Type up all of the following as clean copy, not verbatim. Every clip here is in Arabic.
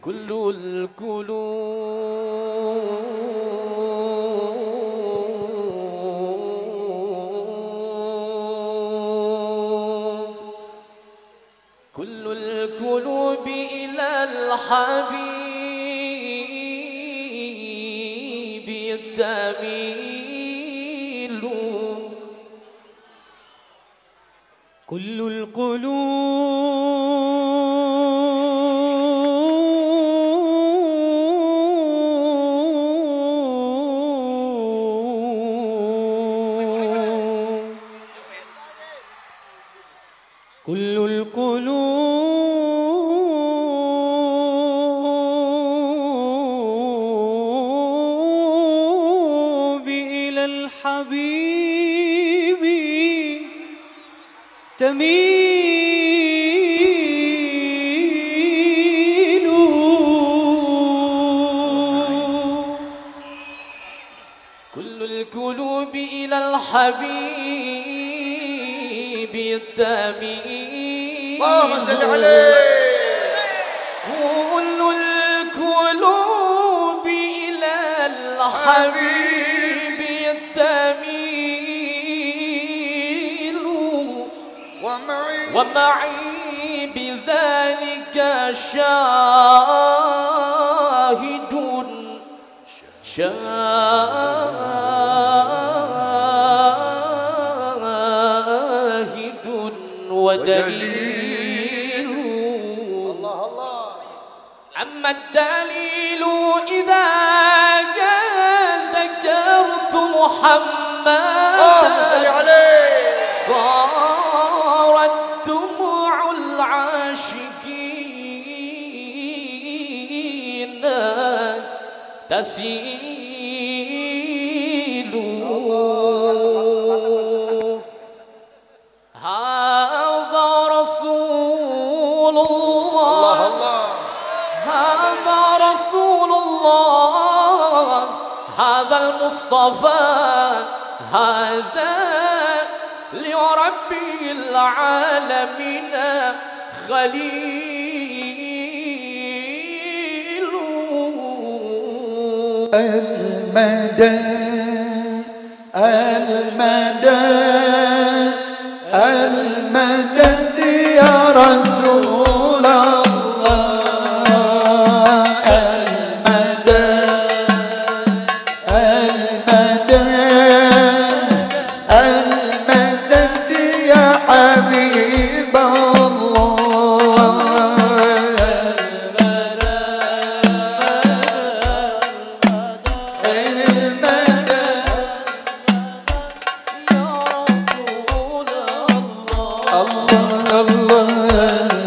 كل القلوب إلى الحبيب تميل. كل القلوب كل القلوب إلى الحبيب تميل. كل القلوب إلى الحبيب تميل. اللهم صل عليه. كل القلوب إلى الحبيب تميل. ومعي بذلك شاهد ودليل. الله الله. أما الدليل إذا ذكرت محمد صارت دموع العاشقين تسيل. هذا رسول الله. هذا رسول الله. هذا المصطفى. هذا لرب العالمين خليل. المدد المدد المدد يا رسول الله. المدد المدد المدد يا حبيب الله. الله الله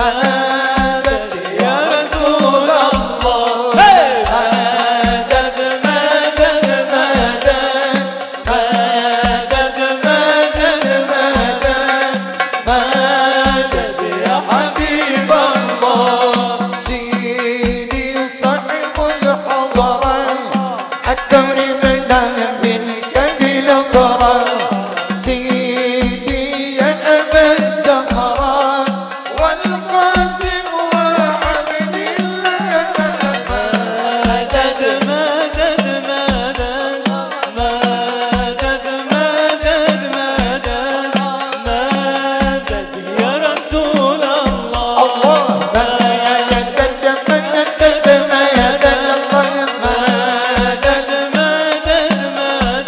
مدد يا رسول الله مدد مدد مدد مدد مدد مدد مدد يا حبيب الله سيدي صاحب الحضرة الدور منا منك بنظرة سيدي يا أبا الزهراء والقاسم وعبد الله مدد مدد مدد مدد مدد مدد مدد يا رسول الله الله مدد مدد مدد الله مدد مدد مدد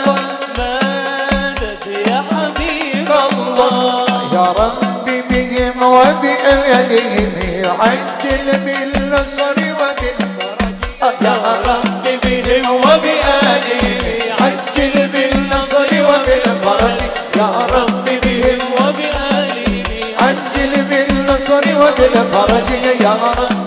مدد يا حبيب الله يا ربي بهم وبأهلهم عجل بالنصر وبالفرج يا ربي بهم وبأهلهم عجل بالنصر وبالفرج يا ربي بهم وبآله عجل بالنصر وبالفرج يا رب